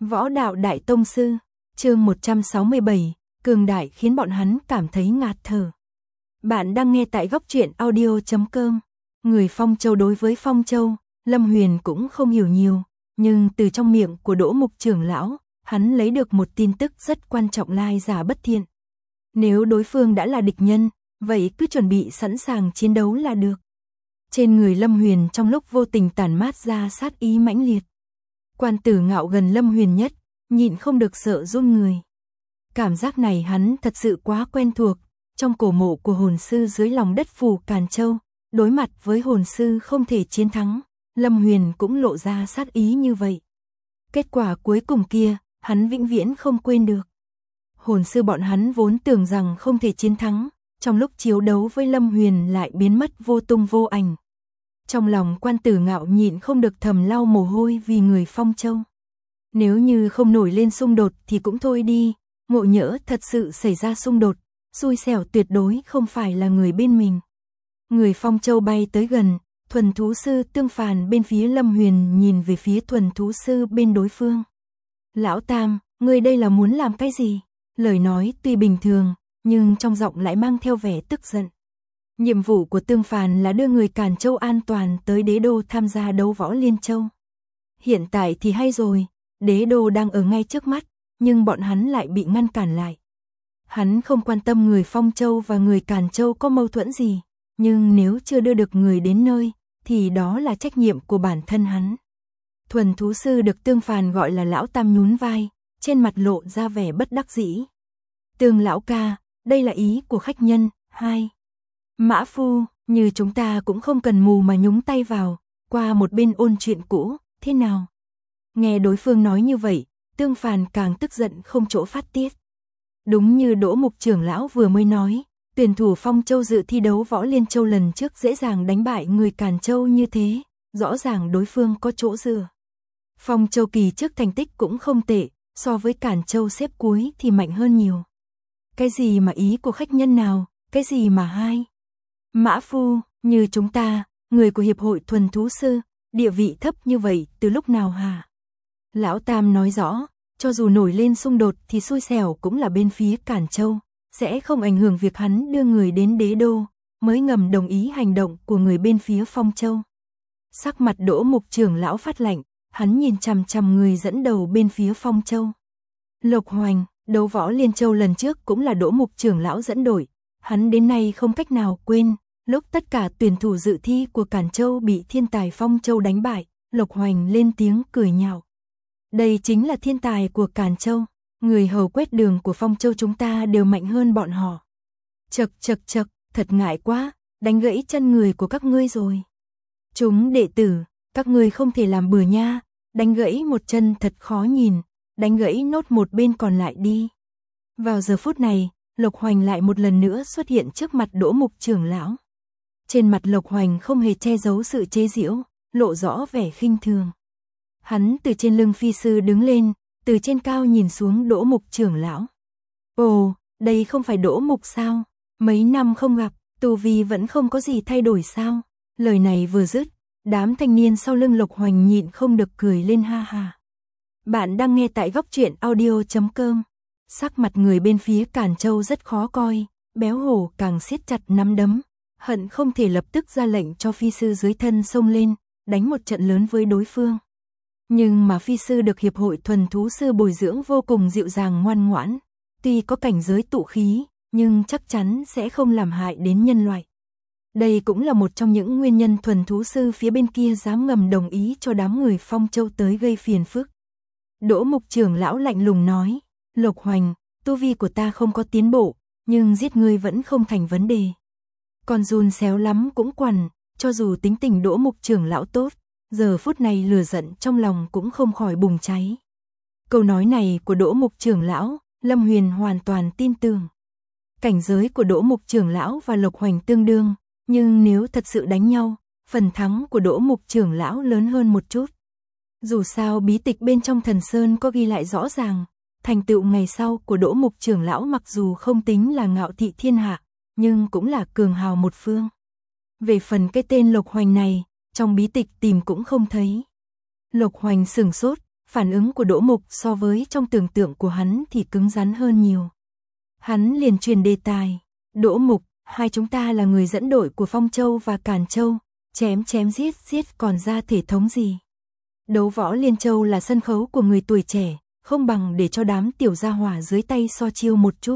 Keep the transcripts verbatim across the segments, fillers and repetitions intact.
Võ đạo đại tông sư, chương một trăm sáu mươi bảy, cường đại khiến bọn hắn cảm thấy ngạt thở. Bạn đang nghe tại góc truyện audio chấm com. Người Phong Châu đối với Phong Châu, Lâm Huyền cũng không hiểu nhiều, nhưng từ trong miệng của Đỗ Mục trưởng lão, hắn lấy được một tin tức rất quan trọng lai giả bất thiện. Nếu đối phương đã là địch nhân, vậy cứ chuẩn bị sẵn sàng chiến đấu là được. Trên người Lâm Huyền trong lúc vô tình tản mát ra sát ý mãnh liệt. Quan Tử Ngạo gần Lâm Huyền nhất, nhịn không được sợ run người. Cảm giác này hắn thật sự quá quen thuộc, trong cổ mộ của hồn sư dưới lòng đất phủ Càn Châu, đối mặt với hồn sư không thể chiến thắng, Lâm Huyền cũng lộ ra sát ý như vậy. Kết quả cuối cùng kia, hắn vĩnh viễn không quên được. Hồn sư bọn hắn vốn tưởng rằng không thể chiến thắng, trong lúc chiến đấu với Lâm Huyền lại biến mất vô tung vô ảnh. Trong lòng Quan Tử Ngạo nhịn không được thầm lau mồ hôi vì người Phong Châu. Nếu như không nổi lên xung đột thì cũng thôi đi, ngộ nhỡ thật sự xảy ra xung đột, xui xẻo tuyệt đối không phải là người bên mình. Người Phong Châu bay tới gần, thuần thú sư Tương Phàn bên phía Lâm Huyền nhìn về phía thuần thú sư bên đối phương. Lão Tam, ngươi đây là muốn làm cái gì? Lời nói tuy bình thường, nhưng trong giọng lại mang theo vẻ tức giận. Nhiệm vụ của Tương Phàn là đưa người Càn Châu an toàn tới đế đô tham gia đấu võ Liên Châu. Hiện tại thì hay rồi, đế đô đang ở ngay trước mắt, nhưng bọn hắn lại bị ngăn cản lại. Hắn không quan tâm người Phong Châu và người Càn Châu có mâu thuẫn gì, nhưng nếu chưa đưa được người đến nơi, thì đó là trách nhiệm của bản thân hắn. Thuần thú sư được Tương Phàn gọi là Lão Tam nhún vai, trên mặt lộ ra vẻ bất đắc dĩ. Tương lão ca, đây là ý của khách nhân. Hai. Mã Phu, như chúng ta cũng không cần mù mà nhúng tay vào, qua một bên ôn chuyện cũ, thế nào? Nghe đối phương nói như vậy, Tương Phàn càng tức giận không chỗ phát tiết. Đúng như Đỗ Mục trưởng lão vừa mới nói, tuyển thủ Phong Châu dự thi đấu võ Liên Châu lần trước dễ dàng đánh bại người Càn Châu như thế, rõ ràng đối phương có chỗ dựa. Phong Châu kỳ trước thành tích cũng không tệ, so với Càn Châu xếp cuối thì mạnh hơn nhiều. Cái gì mà ý của khách nhân nào, cái gì mà hai? Mã Phu, như chúng ta, người của Hiệp hội Thuần Thú Sư, địa vị thấp như vậy từ lúc nào hả? Lão Tam nói rõ, cho dù nổi lên xung đột thì xui xẻo cũng là bên phía Càn Châu, sẽ không ảnh hưởng việc hắn đưa người đến đế đô, mới ngầm đồng ý hành động của người bên phía Phong Châu. Sắc mặt Đỗ Mục trưởng lão phát lạnh, hắn nhìn chằm chằm người dẫn đầu bên phía Phong Châu. Lộc Hoành, đấu võ Liên Châu lần trước cũng là Đỗ Mục trưởng lão dẫn đội, hắn đến nay không cách nào quên, lúc tất cả tuyển thủ dự thi của Càn Châu bị thiên tài Phong Châu đánh bại, Lộc Hoành lên tiếng cười nhạo. Đây chính là thiên tài của Càn Châu, người hầu quét đường của Phong Châu chúng ta đều mạnh hơn bọn họ. Chậc chậc chậc, thật ngại quá, đánh gãy chân người của các ngươi rồi. Chúng đệ tử, các ngươi không thể làm bừa nha, đánh gãy một chân thật khó nhìn, đánh gãy nốt một bên còn lại đi. Vào giờ phút này, Lộc Hoành lại một lần nữa xuất hiện trước mặt Đỗ Mục trưởng lão. Trên mặt Lộc Hoành không hề che giấu sự chế giễu, lộ rõ vẻ khinh thường. Hắn từ trên lưng phi sư đứng lên, từ trên cao nhìn xuống Đỗ Mục trưởng lão. Ồ, đây không phải Đỗ Mục sao? Mấy năm không gặp, tu vi vẫn không có gì thay đổi sao? Lời này vừa dứt, đám thanh niên sau lưng Lộc Hoành nhịn không được cười lên ha ha. Bạn đang nghe tại góc truyện audio chấm com. Sắc mặt người bên phía Càn Châu rất khó coi, béo hổ càng siết chặt nắm đấm, hận không thể lập tức ra lệnh cho phi sư dưới thân xông lên, đánh một trận lớn với đối phương. Nhưng mà phi sư được Hiệp hội Thuần Thú Sư bồi dưỡng vô cùng dịu dàng ngoan ngoãn, tuy có cảnh giới tụ khí, nhưng chắc chắn sẽ không làm hại đến nhân loại. Đây cũng là một trong những nguyên nhân Thuần Thú Sư phía bên kia dám ngầm đồng ý cho đám người Phong Châu tới gây phiền phức. Đỗ Mục trưởng lão lạnh lùng nói, Lộc Hoành, tu vi của ta không có tiến bộ, nhưng giết ngươi vẫn không thành vấn đề. Còn run xéo lắm cũng quằn, cho dù tính tình Đỗ Mục trưởng lão tốt, giờ phút này lửa giận trong lòng cũng không khỏi bùng cháy. Câu nói này của Đỗ Mục trưởng lão, Lâm Huyền hoàn toàn tin tưởng. Cảnh giới của Đỗ Mục trưởng lão và Lộc Hoành tương đương, nhưng nếu thật sự đánh nhau, phần thắng của Đỗ Mục trưởng lão lớn hơn một chút. Dù sao bí tịch bên trong Thần Sơn có ghi lại rõ ràng, thành tựu ngày sau của Đỗ Mục trưởng lão mặc dù không tính là ngạo thị thiên hạ, nhưng cũng là cường hào một phương. Về phần cái tên Lộc Hoành này, trong bí tịch tìm cũng không thấy. Lộc Hoành sửng sốt, phản ứng của Đỗ Mục so với trong tưởng tượng của hắn thì cứng rắn hơn nhiều. Hắn liền truyền đề tài, Đỗ Mục, hai chúng ta là người dẫn đội của Phong Châu và Càn Châu, chém chém giết giết còn ra thể thống gì. Đấu võ Liên Châu là sân khấu của người tuổi trẻ, không bằng để cho đám tiểu gia hỏa dưới tay so chiêu một chút.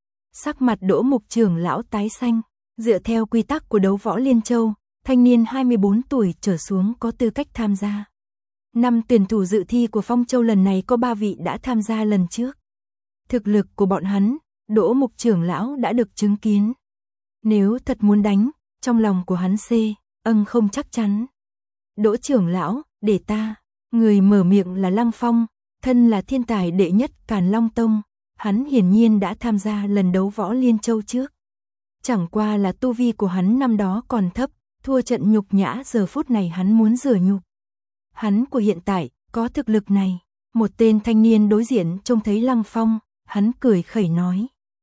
Sắc mặt Đỗ Mục trưởng lão tái xanh, dựa theo quy tắc của đấu võ Liên Châu, thanh niên hai mươi bốn tuổi trở xuống có tư cách tham gia. Năm tuyển thủ dự thi của Phong Châu lần này có ba vị đã tham gia lần trước. Thực lực của bọn hắn, Đỗ Mục trưởng lão đã được chứng kiến. Nếu thật muốn đánh, trong lòng của hắn C, âng không chắc chắn. Đỗ trưởng lão, để ta, người mở miệng là Lăng Phong, thân là thiên tài đệ nhất Càn Long Tông, hắn hiển nhiên đã tham gia lần đấu võ Liên Châu trước. Chẳng qua là tu vi của hắn năm đó còn thấp, thua trận nhục nhã, giờ phút này hắn muốn rửa nhục. Hắn của hiện tại, có thực lực này. Một tên thanh niên đối diện trông thấy Lăng Phong, hắn cười khẩy nói.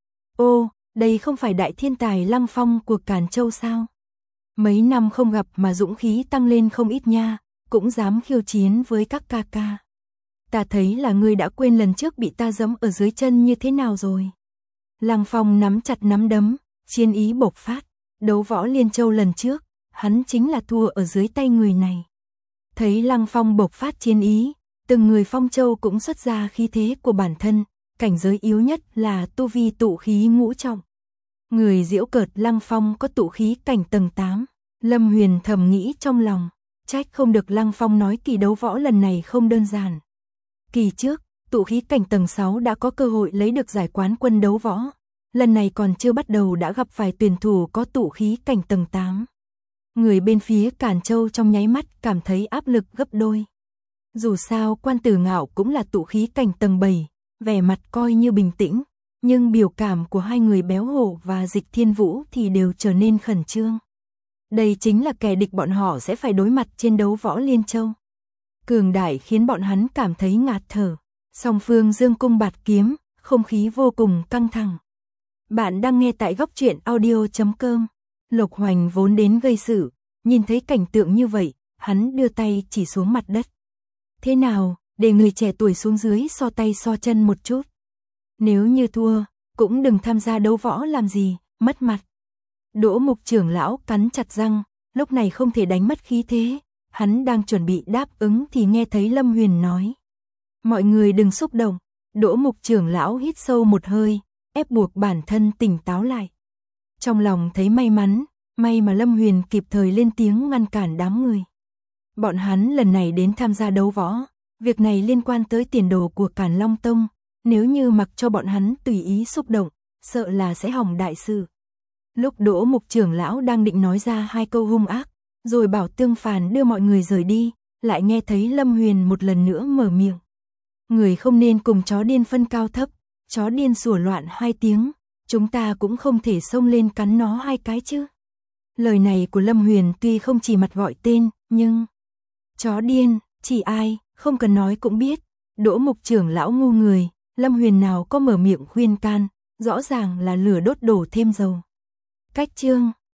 Ô, đây không phải đại thiên tài Lăng Phong của Càn Châu sao? Mấy năm không gặp mà dũng khí tăng lên không ít nha, cũng dám khiêu chiến với các ca ca. Ta thấy là ngươi đã quên lần trước bị ta giẫm ở dưới chân như thế nào rồi. Lăng Phong nắm chặt nắm đấm, chiến ý bộc phát. Đấu võ Liên Châu lần trước, hắn chính là thua ở dưới tay người này. Thấy Lăng Phong bộc phát chiến ý, từng người Phong Châu cũng xuất ra khí thế của bản thân, cảnh giới yếu nhất là tu vi tụ khí ngũ trọng. Người giễu cợt Lăng Phong có tụ khí cảnh tầng tám, Lâm Huyền thầm nghĩ trong lòng, trách không được Lăng Phong nói kỳ đấu võ lần này không đơn giản. Kỳ trước, tụ khí cảnh tầng sáu đã có cơ hội lấy được giải quán quân đấu võ, lần này còn chưa bắt đầu đã gặp phải tuyển thủ có tụ khí cảnh tầng tám. Người bên phía Càn Châu trong nháy mắt cảm thấy áp lực gấp đôi. Dù sao Quan Tử Ngạo cũng là tụ khí cảnh tầng bảy, vẻ mặt coi như bình tĩnh, nhưng biểu cảm của hai người Béo Hổ và Dịch Thiên Vũ thì đều trở nên khẩn trương. Đây chính là kẻ địch bọn họ sẽ phải đối mặt trên đấu võ Liên Châu. Cường đại khiến bọn hắn cảm thấy ngạt thở. Song phương dương cung bạt kiếm, không khí vô cùng căng thẳng. Bạn đang nghe tại góc truyện audio chấm com. Lục Hoành vốn đến gây sự, nhìn thấy cảnh tượng như vậy, hắn đưa tay chỉ xuống mặt đất. Thế nào, để người trẻ tuổi xuống dưới so tay so chân một chút. Nếu như thua, cũng đừng tham gia đấu võ làm gì, mất mặt. Đỗ Mục trưởng lão cắn chặt răng, lúc này không thể đánh mất khí thế. Hắn đang chuẩn bị đáp ứng thì nghe thấy Lâm Huyền nói. Mọi người đừng xúc động. Đỗ Mục trưởng lão hít sâu một hơi, ép buộc bản thân tỉnh táo lại. Trong lòng thấy may mắn, may mà Lâm Huyền kịp thời lên tiếng ngăn cản đám người. Bọn hắn lần này đến tham gia đấu võ, việc này liên quan tới tiền đồ của Càn Long Tông, nếu như mặc cho bọn hắn tùy ý xúc động, sợ là sẽ hỏng đại sự. Lúc Đỗ Mục trưởng lão đang định nói ra hai câu hung ác, rồi bảo Tương Phàn đưa mọi người rời đi, lại nghe thấy Lâm Huyền một lần nữa mở miệng. Người không nên cùng chó điên phân cao thấp, chó điên sủa loạn hai tiếng, chúng ta cũng không thể xông lên cắn nó hai cái chứ. Lời này của Lâm Huyền tuy không chỉ mặt gọi tên, nhưng... Chó điên, chỉ ai, không cần nói cũng biết. Đỗ Mục trưởng lão ngu người, Lâm Huyền nào có mở miệng khuyên can, rõ ràng là lửa đốt đổ thêm dầu. Cách chương